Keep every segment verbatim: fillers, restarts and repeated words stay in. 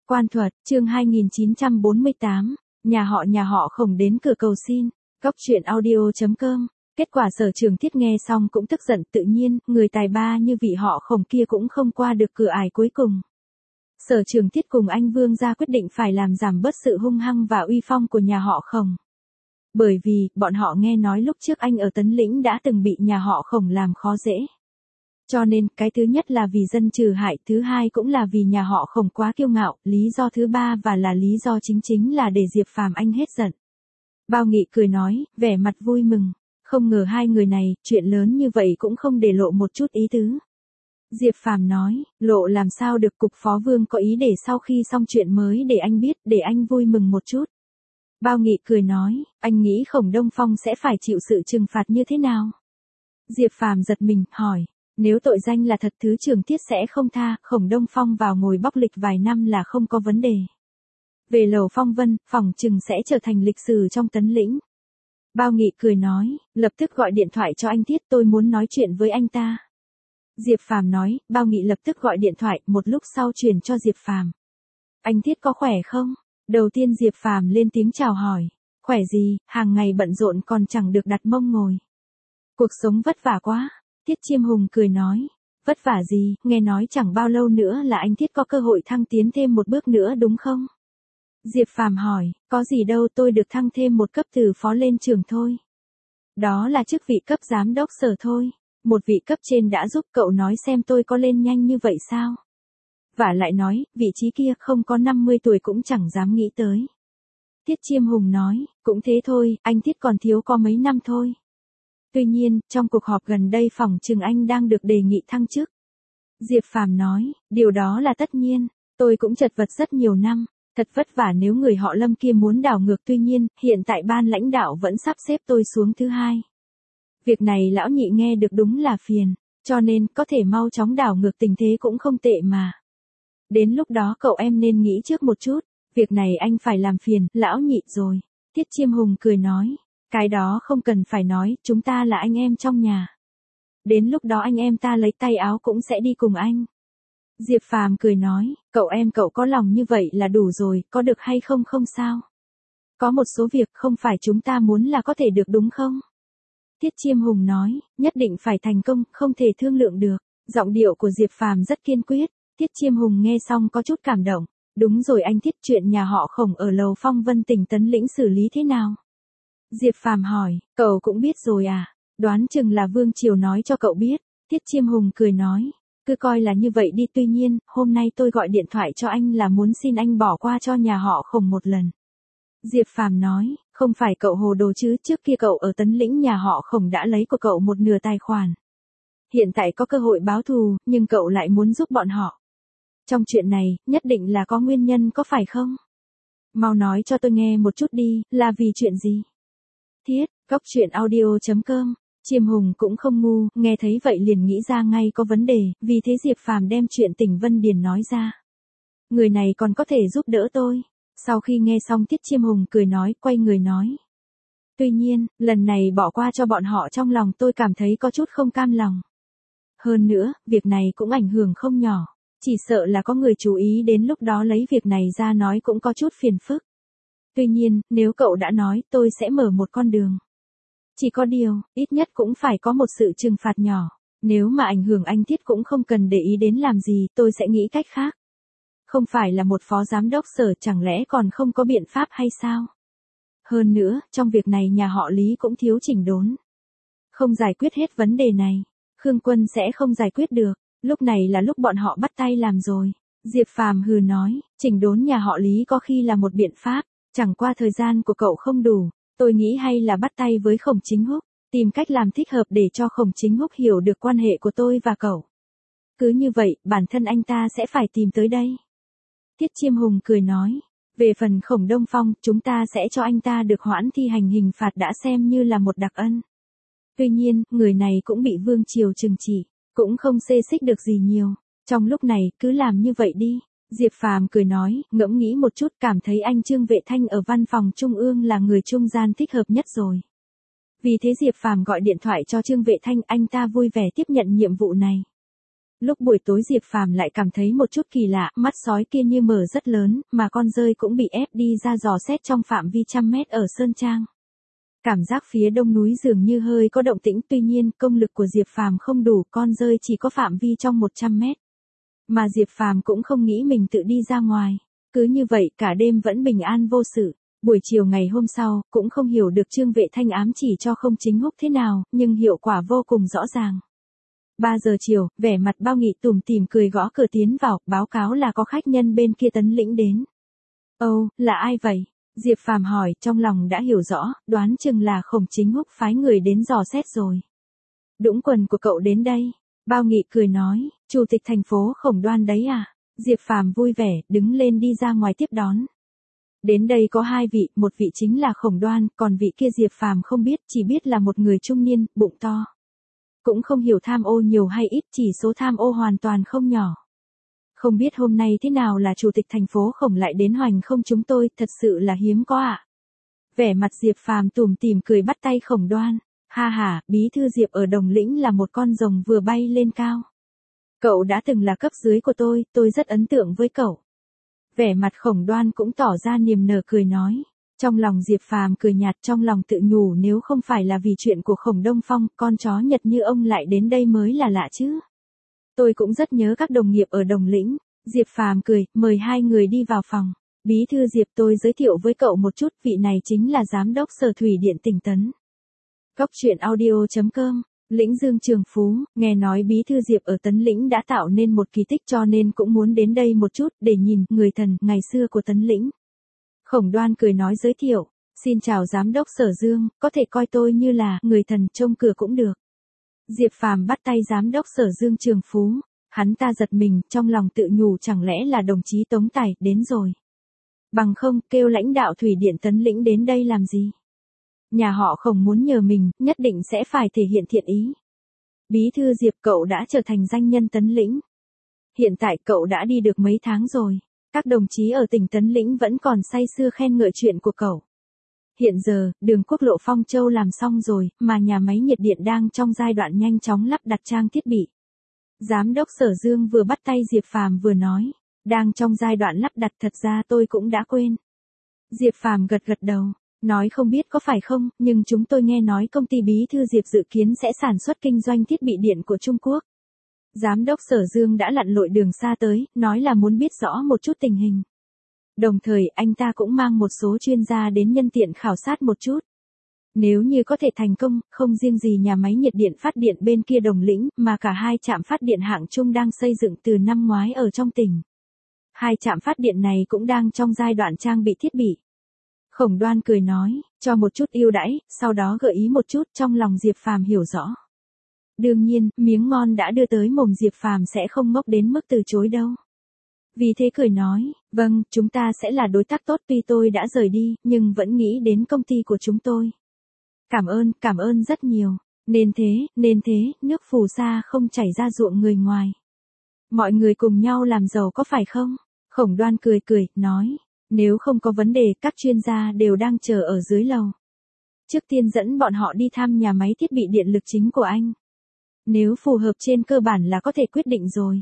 Quan thuật, chương hai nghìn chín trăm bốn mươi tám, nhà họ nhà họ Khổng đến cửa cầu xin. Góc truyện audio chấm com. Kết quả Sở Trường Thiết nghe xong cũng tức giận, tự nhiên, người tài ba như vị họ Khổng kia cũng không qua được cửa ải cuối cùng. Sở Trường Thiết cùng anh Vương gia quyết định phải làm giảm bớt sự hung hăng và uy phong của nhà họ Khổng. Bởi vì, bọn họ nghe nói lúc trước anh ở Tấn Lĩnh đã từng bị nhà họ Khổng làm khó dễ. Cho nên, cái thứ nhất là vì dân trừ hại, thứ hai cũng là vì nhà họ Khổng quá kiêu ngạo, lý do thứ ba và là lý do chính chính là để Diệp Phàm anh hết giận. Bao Nghị cười nói, vẻ mặt vui mừng, không ngờ hai người này, chuyện lớn như vậy cũng không để lộ một chút ý tứ. Diệp Phàm nói, lộ làm sao được, cục phó Vương có ý để sau khi xong chuyện mới để anh biết, để anh vui mừng một chút. Bao Nghị cười nói, anh nghĩ Khổng Đông Phong sẽ phải chịu sự trừng phạt như thế nào? Diệp Phàm giật mình, hỏi. Nếu tội danh là thật, Thứ Trường Thiết sẽ không tha, Khổng Đông Phong vào ngồi bóc lịch vài năm là không có vấn đề. Về Lầu Phong Vân, phỏng chừng sẽ trở thành lịch sử trong Tấn Lĩnh. Bao Nghị cười nói, lập tức gọi điện thoại cho anh Thiết, tôi muốn nói chuyện với anh ta. Diệp Phàm nói, Bao Nghị lập tức gọi điện thoại, một lúc sau truyền cho Diệp Phàm. Anh Thiết có khỏe không? Đầu tiên Diệp Phàm lên tiếng chào hỏi. Khỏe gì, hàng ngày bận rộn còn chẳng được đặt mông ngồi. Cuộc sống vất vả quá. Tiết Chiêm Hùng cười nói, vất vả gì, nghe nói chẳng bao lâu nữa là anh Thiết có cơ hội thăng tiến thêm một bước nữa đúng không? Diệp Phàm hỏi, có gì đâu, tôi được thăng thêm một cấp từ phó lên trưởng thôi. Đó là chức vị cấp giám đốc sở thôi, một vị cấp trên đã giúp cậu nói xem tôi có lên nhanh như vậy sao? Và lại nói, vị trí kia không có năm mươi tuổi cũng chẳng dám nghĩ tới. Tiết Chiêm Hùng nói, cũng thế thôi, anh Thiết còn thiếu có mấy năm thôi. Tuy nhiên, trong cuộc họp gần đây phỏng chừng anh đang được đề nghị thăng chức. Diệp Phàm nói, điều đó là tất nhiên, tôi cũng chật vật rất nhiều năm, thật vất vả nếu người họ Lâm kia muốn đảo ngược, tuy nhiên, hiện tại ban lãnh đạo vẫn sắp xếp tôi xuống thứ hai. Việc này lão nhị nghe được đúng là phiền, cho nên có thể mau chóng đảo ngược tình thế cũng không tệ mà. Đến lúc đó cậu em nên nghĩ trước một chút, việc này anh phải làm phiền lão nhị rồi. Tiết Chiêm Hùng cười nói. Cái đó không cần phải nói, chúng ta là anh em trong nhà. Đến lúc đó anh em ta lấy tay áo cũng sẽ đi cùng anh. Diệp Phàm cười nói, cậu em cậu có lòng như vậy là đủ rồi, có được hay không không sao. Có một số việc không phải chúng ta muốn là có thể được đúng không? Tiết Chiêm Hùng nói, nhất định phải thành công, không thể thương lượng được. Giọng điệu của Diệp Phàm rất kiên quyết, Tiết Chiêm Hùng nghe xong có chút cảm động. Đúng rồi anh Thiết, chuyện nhà họ Khổng ở Lầu Phong Vân tỉnh Tấn Lĩnh xử lý thế nào? Diệp Phàm hỏi, cậu cũng biết rồi à? Đoán chừng là Vương Triều nói cho cậu biết. Tiết Chiêm Hùng cười nói, cứ coi là như vậy đi, tuy nhiên, hôm nay tôi gọi điện thoại cho anh là muốn xin anh bỏ qua cho nhà họ Khổng một lần. Diệp Phàm nói, không phải cậu hồ đồ chứ, trước kia cậu ở Tấn Lĩnh nhà họ Khổng đã lấy của cậu một nửa tài khoản. Hiện tại có cơ hội báo thù, nhưng cậu lại muốn giúp bọn họ. Trong chuyện này, nhất định là có nguyên nhân có phải không? Mau nói cho tôi nghe một chút đi, là vì chuyện gì? Thiết, góc truyện audio chấm com. Chiêm Hùng cũng không ngu, nghe thấy vậy liền nghĩ ra ngay có vấn đề, vì thế Diệp Phàm đem chuyện Tỉnh Vân Điền nói ra. Người này còn có thể giúp đỡ tôi. Sau khi nghe xong Tiết Chiêm Hùng cười nói, quay người nói. Tuy nhiên, lần này bỏ qua cho bọn họ trong lòng tôi cảm thấy có chút không cam lòng. Hơn nữa, việc này cũng ảnh hưởng không nhỏ. Chỉ sợ là có người chú ý đến lúc đó lấy việc này ra nói cũng có chút phiền phức. Tuy nhiên, nếu cậu đã nói, tôi sẽ mở một con đường. Chỉ có điều, ít nhất cũng phải có một sự trừng phạt nhỏ. Nếu mà ảnh hưởng anh Thiết cũng không cần để ý đến làm gì, tôi sẽ nghĩ cách khác. Không phải là một phó giám đốc sở, chẳng lẽ còn không có biện pháp hay sao? Hơn nữa, trong việc này nhà họ Lý cũng thiếu chỉnh đốn. Không giải quyết hết vấn đề này, Khương Quân sẽ không giải quyết được. Lúc này là lúc bọn họ bắt tay làm rồi. Diệp Phàm hừ nói, chỉnh đốn nhà họ Lý có khi là một biện pháp. Chẳng qua thời gian của cậu không đủ, tôi nghĩ hay là bắt tay với Khổng Chính Húc, tìm cách làm thích hợp để cho Khổng Chính Húc hiểu được quan hệ của tôi và cậu. Cứ như vậy, bản thân anh ta sẽ phải tìm tới đây. Tiết Chiêm Hùng cười nói, về phần Khổng Đông Phong, chúng ta sẽ cho anh ta được hoãn thi hành hình phạt đã xem như là một đặc ân. Tuy nhiên, người này cũng bị Vương Triều trừng trị, cũng không xê xích được gì nhiều. Trong lúc này, cứ làm như vậy đi. Diệp Phàm cười nói, ngẫm nghĩ một chút cảm thấy anh Trương Vệ Thanh ở văn phòng Trung ương là người trung gian thích hợp nhất rồi. Vì thế Diệp Phàm gọi điện thoại cho Trương Vệ Thanh, anh ta vui vẻ tiếp nhận nhiệm vụ này. Lúc buổi tối Diệp Phàm lại cảm thấy một chút kỳ lạ, mắt sói kia như mở rất lớn, mà con dơi cũng bị ép đi ra dò xét trong phạm vi trăm mét ở Sơn Trang. Cảm giác phía đông núi dường như hơi có động tĩnh, tuy nhiên công lực của Diệp Phàm không đủ, con dơi chỉ có phạm vi trong một trăm mét. Mà Diệp Phàm cũng không nghĩ mình tự đi ra ngoài. Cứ như vậy cả đêm vẫn bình an vô sự. Buổi chiều ngày hôm sau, cũng không hiểu được Trương Vệ Thanh ám chỉ cho Không Chính Húc thế nào, nhưng hiệu quả vô cùng rõ ràng. ba giờ chiều, vẻ mặt Bao Nghị tủm tỉm cười gõ cửa tiến vào, báo cáo là có khách nhân bên kia Tấn Lĩnh đến. Ồ, là ai vậy? Diệp Phàm hỏi, trong lòng đã hiểu rõ, đoán chừng là Khổng Chính Húc phái người đến dò xét rồi. Đũng quần của cậu đến đây. Bao Nghị cười nói, chủ tịch thành phố Khổng Đoan đấy à? Diệp Phàm vui vẻ, đứng lên đi ra ngoài tiếp đón. Đến đây có hai vị, một vị chính là Khổng Đoan, còn vị kia Diệp Phàm không biết, chỉ biết là một người trung niên, bụng to. Cũng không hiểu tham ô nhiều hay ít, chỉ số tham ô hoàn toàn không nhỏ. Không biết hôm nay thế nào là chủ tịch thành phố Khổng lại đến hoành không chúng tôi, thật sự là hiếm có ạ. À? Vẻ mặt Diệp Phàm tủm tỉm cười bắt tay Khổng Đoan, ha ha, bí thư Diệp ở Đồng Lĩnh là một con rồng vừa bay lên cao. Cậu đã từng là cấp dưới của tôi, tôi rất ấn tượng với cậu. Vẻ mặt Khổng Đoan cũng tỏ ra niềm nở cười nói. Trong lòng Diệp Phàm cười nhạt, trong lòng tự nhủ nếu không phải là vì chuyện của Khổng Đông Phong, con chó Nhật như ông lại đến đây mới là lạ chứ. Tôi cũng rất nhớ các đồng nghiệp ở Đồng Lĩnh. Diệp Phàm cười, mời hai người đi vào phòng. Bí thư Diệp, tôi giới thiệu với cậu một chút, vị này chính là giám đốc Sở Thủy Điện tỉnh Tấn. Cóc truyện audio chấm com. Lĩnh Dương Trường Phú, nghe nói bí thư Diệp ở Tấn Lĩnh đã tạo nên một kỳ tích cho nên cũng muốn đến đây một chút để nhìn người thần ngày xưa của Tấn Lĩnh. Khổng Đoan cười nói giới thiệu, xin chào giám đốc Sở Dương, có thể coi tôi như là người thần trông cửa cũng được. Diệp Phàm bắt tay giám đốc Sở Dương Trường Phú, hắn ta giật mình, trong lòng tự nhủ chẳng lẽ là đồng chí Tống Tài đến rồi. Bằng không, kêu lãnh đạo Thủy Điện Tấn Lĩnh đến đây làm gì? Nhà họ Khổng muốn nhờ mình, nhất định sẽ phải thể hiện thiện ý. Bí thư Diệp, cậu đã trở thành danh nhân Tấn Lĩnh. Hiện tại cậu đã đi được mấy tháng rồi. Các đồng chí ở tỉnh Tấn Lĩnh vẫn còn say sưa khen ngợi chuyện của cậu. Hiện giờ, đường quốc lộ Phong Châu làm xong rồi, mà nhà máy nhiệt điện đang trong giai đoạn nhanh chóng lắp đặt trang thiết bị. Giám đốc Sở Dương vừa bắt tay Diệp Phàm vừa nói, đang trong giai đoạn lắp đặt, thật ra tôi cũng đã quên. Diệp Phàm gật gật đầu. Nói không biết có phải không, nhưng chúng tôi nghe nói công ty bí thư Diệp dự kiến sẽ sản xuất kinh doanh thiết bị điện của Trung Quốc. Giám đốc Sở Dương đã lặn lội đường xa tới, nói là muốn biết rõ một chút tình hình. Đồng thời anh ta cũng mang một số chuyên gia đến nhân tiện khảo sát một chút. Nếu như có thể thành công, không riêng gì nhà máy nhiệt điện phát điện bên kia Đồng Lĩnh, mà cả hai trạm phát điện hạng trung đang xây dựng từ năm ngoái ở trong tỉnh. Hai trạm phát điện này cũng đang trong giai đoạn trang bị thiết bị. Khổng Đoan cười nói, cho một chút ưu đãi, sau đó gợi ý một chút, trong lòng Diệp Phàm hiểu rõ. Đương nhiên, miếng ngon đã đưa tới mồm Diệp Phàm sẽ không ngốc đến mức từ chối đâu. Vì thế cười nói, vâng, chúng ta sẽ là đối tác tốt, tuy tôi đã rời đi, nhưng vẫn nghĩ đến công ty của chúng tôi. Cảm ơn, cảm ơn rất nhiều. Nên thế, nên thế, nước phù sa không chảy ra ruộng người ngoài. Mọi người cùng nhau làm giàu có phải không? Khổng Đoan cười cười, nói. Nếu không có vấn đề, các chuyên gia đều đang chờ ở dưới lầu. Trước tiên dẫn bọn họ đi thăm nhà máy thiết bị điện lực chính của anh. Nếu phù hợp trên cơ bản là có thể quyết định rồi.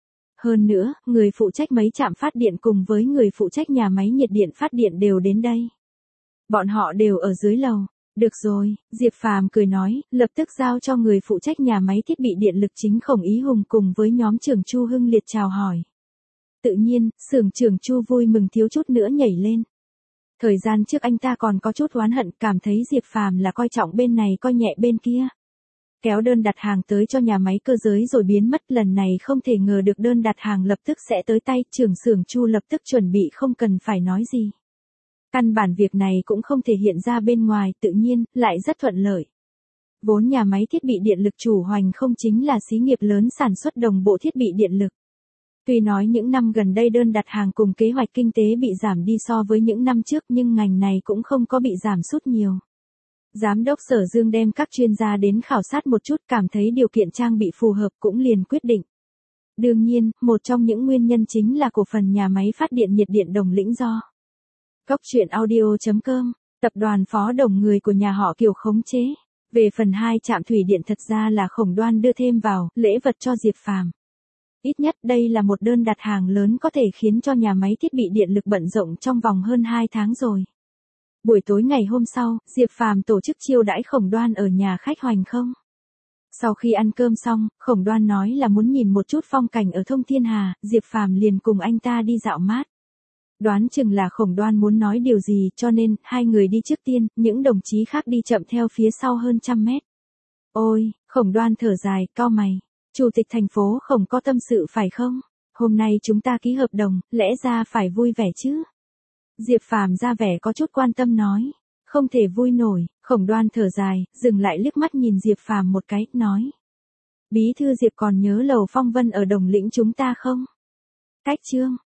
Hơn nữa, người phụ trách mấy trạm phát điện cùng với người phụ trách nhà máy nhiệt điện phát điện đều đến đây. Bọn họ đều ở dưới lầu. Được rồi, Diệp Phàm cười nói, lập tức giao cho người phụ trách nhà máy thiết bị điện lực chính Khổng Ý Hùng cùng với nhóm trưởng Chu Hưng Liệt chào hỏi. Tự nhiên, xưởng trưởng Chu vui mừng thiếu chút nữa nhảy lên. Thời gian trước anh ta còn có chút oán hận, cảm thấy Diệp Phàm là coi trọng bên này coi nhẹ bên kia. Kéo đơn đặt hàng tới cho nhà máy cơ giới rồi biến mất, lần này không thể ngờ được đơn đặt hàng lập tức sẽ tới tay, trưởng xưởng Chu lập tức chuẩn bị không cần phải nói gì. Căn bản việc này cũng không thể hiện ra bên ngoài, tự nhiên, lại rất thuận lợi. Vốn nhà máy thiết bị điện lực chủ hoành không chính là xí nghiệp lớn sản xuất đồng bộ thiết bị điện lực. Tuy nói những năm gần đây đơn đặt hàng cùng kế hoạch kinh tế bị giảm đi so với những năm trước nhưng ngành này cũng không có bị giảm sút nhiều. Giám đốc Sở Dương đem các chuyên gia đến khảo sát một chút, cảm thấy điều kiện trang bị phù hợp cũng liền quyết định. Đương nhiên, một trong những nguyên nhân chính là cổ phần nhà máy phát điện nhiệt điện Đồng Lĩnh do Cóc truyện audio chấm com, tập đoàn Phó Đồng người của nhà họ Kiều khống chế. Về phần hai trạm thủy điện thật ra là Khổng Đoan đưa thêm vào, lễ vật cho Diệp Phàm. Ít nhất đây là một đơn đặt hàng lớn có thể khiến cho nhà máy thiết bị điện lực bận rộn trong vòng hơn hai tháng rồi. Buổi tối ngày hôm sau, Diệp Phàm tổ chức chiêu đãi Khổng Đoan ở nhà khách Hoành Không. Sau khi ăn cơm xong, Khổng Đoan nói là muốn nhìn một chút phong cảnh ở Thông Thiên Hà, Diệp Phàm liền cùng anh ta đi dạo mát. Đoán chừng là Khổng Đoan muốn nói điều gì cho nên, hai người đi trước tiên, những đồng chí khác đi chậm theo phía sau hơn trăm mét. Ôi, Khổng Đoan thở dài, cau mày. Chủ tịch thành phố Khổng có tâm sự phải không? Hôm nay chúng ta ký hợp đồng, lẽ ra phải vui vẻ chứ? Diệp Phàm ra vẻ có chút quan tâm nói. Không thể vui nổi, Khổng Đoan thở dài, dừng lại liếc mắt nhìn Diệp Phàm một cái, nói. Bí thư Diệp còn nhớ lầu Phong Vân ở Đồng Lĩnh chúng ta không? Cách Trương,